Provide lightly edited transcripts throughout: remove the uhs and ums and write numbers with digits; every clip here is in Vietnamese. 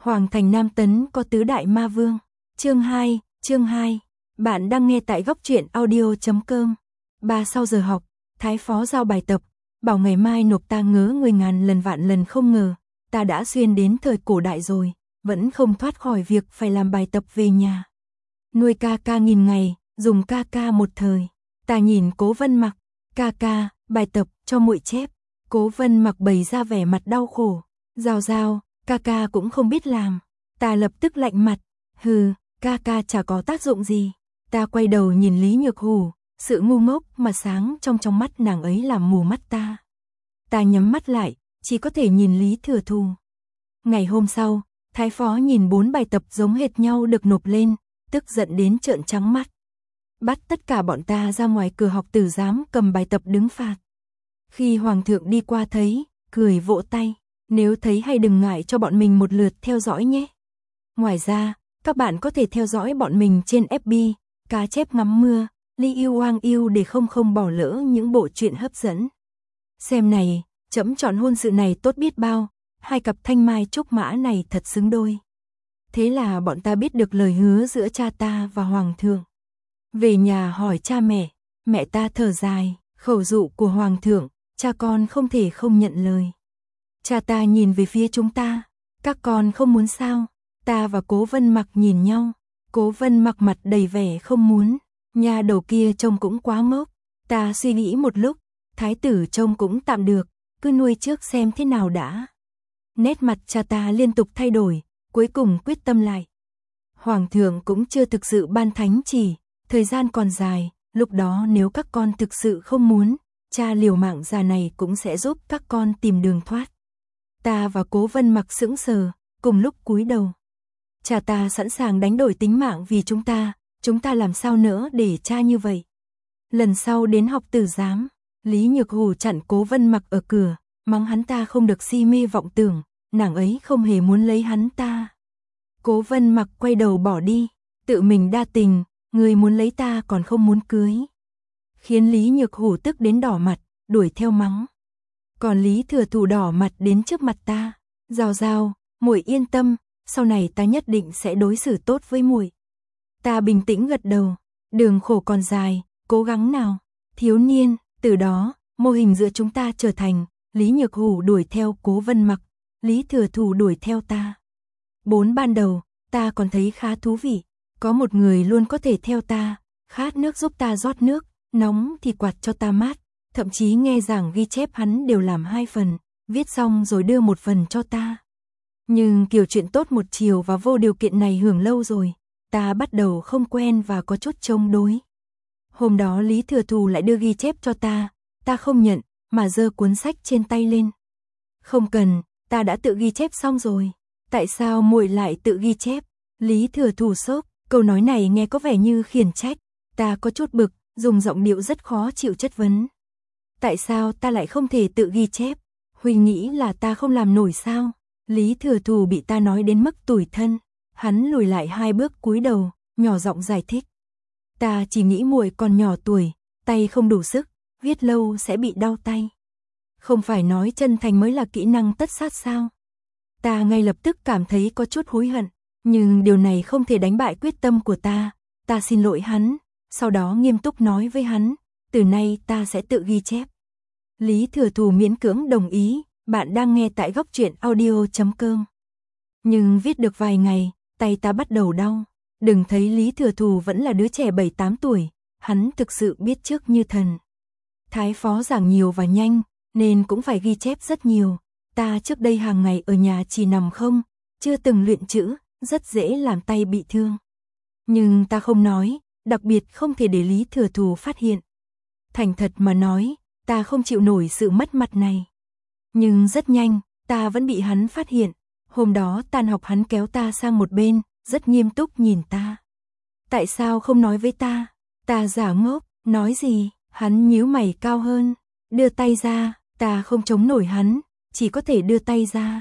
Hoàng thành Nam Tấn có tứ đại ma vương. Chương 2. Bạn đang nghe tại góc truyện audio.com. 3 sau giờ học, Thái phó giao bài tập, bảo ngày mai nộp. Ta ngớ người ngàn lần vạn lần không ngờ, ta đã xuyên đến thời cổ đại rồi, vẫn không thoát khỏi việc phải làm bài tập về nhà. Nuôi ca ca nghìn ngày, dùng ca ca một thời. Ta nhìn Cố Vân Mặc, ca ca, bài tập cho muội chép. Cố Vân Mặc bày ra vẻ mặt đau khổ. Giao, ca ca cũng không biết làm. Ta lập tức lạnh mặt, hừ, ca ca chả có tác dụng gì. Ta quay đầu nhìn Lý Nhược Hủ, sự ngu ngốc mà sáng trong mắt nàng ấy làm mù mắt ta. Ta nhắm mắt lại, chỉ có thể nhìn Lý Thừa Thù. Ngày hôm sau, Thái phó nhìn 4 bài tập giống hệt nhau được nộp lên, tức giận đến trợn trắng mắt. Bắt tất cả bọn ta ra ngoài cửa học tử giám cầm bài tập đứng phạt. Khi Hoàng thượng đi qua thấy, cười vỗ tay. Nếu thấy hay đừng ngại cho bọn mình một lượt theo dõi nhé. Ngoài ra, các bạn có thể theo dõi bọn mình trên FB, Cá chép ngắm mưa, Li Yêu Hoang Yêu để không bỏ lỡ những bộ truyện hấp dẫn. Xem này, trẫm chọn hôn sự này tốt biết bao, hai cặp thanh mai trúc mã này thật xứng đôi. Thế là bọn ta biết được lời hứa giữa cha ta và Hoàng thượng. Về nhà hỏi cha mẹ ta thở dài, khẩu dụ của Hoàng thượng, cha con không thể không nhận lời. Cha ta nhìn về phía chúng ta, các con không muốn sao? Ta và Cố Vân Mặc nhìn nhau, Cố Vân Mặc mặt đầy vẻ không muốn, nhà đầu kia trông cũng quá ngốc. Ta suy nghĩ một lúc, thái tử trông cũng tạm được, cứ nuôi trước xem thế nào đã. Nét mặt cha ta liên tục thay đổi, cuối cùng quyết tâm lại. Hoàng thượng cũng chưa thực sự ban thánh chỉ, thời gian còn dài, lúc đó nếu các con thực sự không muốn, cha liều mạng già này cũng sẽ giúp các con tìm đường thoát. Ta và Cố Vân Mặc sững sờ, cùng lúc cúi đầu. Cha ta sẵn sàng đánh đổi tính mạng vì chúng ta làm sao nữa để cha như vậy. Lần sau đến học tử giám, Lý Nhược Hủ chặn Cố Vân Mặc ở cửa, mắng hắn ta không được si mê vọng tưởng, nàng ấy không hề muốn lấy hắn ta. Cố Vân Mặc quay đầu bỏ đi, tự mình đa tình, người muốn lấy ta còn không muốn cưới. Khiến Lý Nhược Hủ tức đến đỏ mặt, đuổi theo mắng. Còn Lý Thừa Thù đỏ mặt đến trước mặt ta, Giao, muội yên tâm, sau này ta nhất định sẽ đối xử tốt với muội. Ta bình tĩnh gật đầu, đường khổ còn dài, cố gắng nào. Thiếu niên, từ đó, mô hình giữa chúng ta trở thành, Lý Nhược Hủ đuổi theo Cố Vân Mặc, Lý Thừa Thù đuổi theo ta. 4 ban đầu, ta còn thấy khá thú vị, có một người luôn có thể theo ta, khát nước giúp ta rót nước, nóng thì quạt cho ta mát. Thậm chí nghe giảng ghi chép hắn đều làm 2 phần, viết xong rồi đưa 1 phần cho ta. Nhưng kiểu chuyện tốt một chiều và vô điều kiện này hưởng lâu rồi, ta bắt đầu không quen và có chút chống đối. Hôm đó Lý Thừa Thù lại đưa ghi chép cho ta không nhận, mà giơ cuốn sách trên tay lên. Không cần, ta đã tự ghi chép xong rồi, tại sao muội lại tự ghi chép? Lý Thừa Thù sốc, câu nói này nghe có vẻ như khiển trách, ta có chút bực, dùng giọng điệu rất khó chịu chất vấn. Tại sao ta lại không thể tự ghi chép? Huynh nghĩ là ta không làm nổi sao? Lý Thừa Thù bị ta nói đến mức tủi thân, hắn lùi lại 2 bước cúi đầu, nhỏ giọng giải thích. Ta chỉ nghĩ muội còn nhỏ tuổi, tay không đủ sức, viết lâu sẽ bị đau tay. Không phải nói chân thành mới là kỹ năng tất sát sao? Ta ngay lập tức cảm thấy có chút hối hận, nhưng điều này không thể đánh bại quyết tâm của ta. Ta xin lỗi hắn, sau đó nghiêm túc nói với hắn, từ nay ta sẽ tự ghi chép. Lý Thừa Thù miễn cưỡng đồng ý, bạn đang nghe tại góc truyện audio.com. Nhưng viết được vài ngày, tay ta bắt đầu đau. Đừng thấy Lý Thừa Thù vẫn là đứa trẻ 7-8 tuổi, hắn thực sự biết trước như thần. Thái phó giảng nhiều và nhanh, nên cũng phải ghi chép rất nhiều. Ta trước đây hàng ngày ở nhà chỉ nằm không, chưa từng luyện chữ, rất dễ làm tay bị thương. Nhưng ta không nói, đặc biệt không thể để Lý Thừa Thù phát hiện. Thành thật mà nói, ta không chịu nổi sự mất mặt này. Nhưng rất nhanh, ta vẫn bị hắn phát hiện. Hôm đó tan học hắn kéo ta sang một bên, rất nghiêm túc nhìn ta. Tại sao không nói với ta? Ta giả ngốc, nói gì? Hắn nhíu mày cao hơn, đưa tay ra, ta không chống nổi hắn, chỉ có thể đưa tay ra.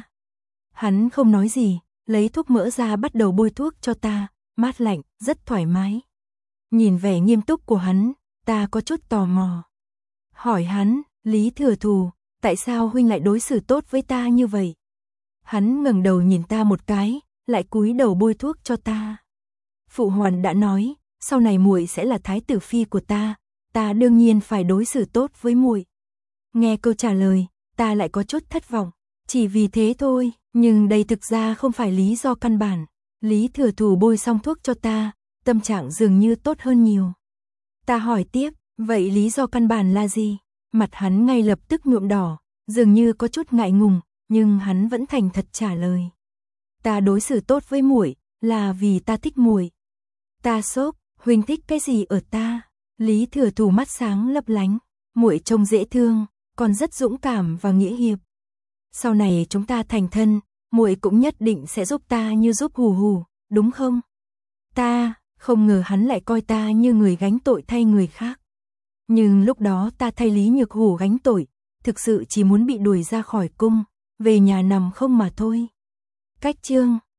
Hắn không nói gì, lấy thuốc mỡ ra bắt đầu bôi thuốc cho ta, mát lạnh, rất thoải mái. Nhìn vẻ nghiêm túc của hắn, ta có chút tò mò. Hỏi hắn, Lý Thừa Thù, tại sao huynh lại đối xử tốt với ta như vậy? Hắn ngẩng đầu nhìn ta một cái, lại cúi đầu bôi thuốc cho ta. Phụ hoàng đã nói, sau này muội sẽ là thái tử phi của ta đương nhiên phải đối xử tốt với muội. Nghe câu trả lời, ta lại có chút thất vọng, chỉ vì thế thôi, nhưng đây thực ra không phải lý do căn bản. Lý Thừa Thủ bôi xong thuốc cho ta, tâm trạng dường như tốt hơn nhiều. Ta hỏi tiếp, vậy lý do căn bản là gì? Mặt hắn ngay lập tức nhuộm đỏ, dường như có chút ngại ngùng, nhưng hắn vẫn thành thật trả lời. Ta đối xử tốt với muội là vì ta thích muội. Ta sốc, huynh thích cái gì ở ta? Lý Thừa Thủ mắt sáng lấp lánh, muội trông dễ thương, còn rất dũng cảm và nghĩa hiệp. Sau này chúng ta thành thân, muội cũng nhất định sẽ giúp ta như giúp Hù Hù, đúng không? Ta không ngờ hắn lại coi ta như người gánh tội thay người khác. Nhưng lúc đó ta thay Lý Nhược Hủ gánh tội, thực sự chỉ muốn bị đuổi ra khỏi cung, về nhà nằm không mà thôi. Cách chương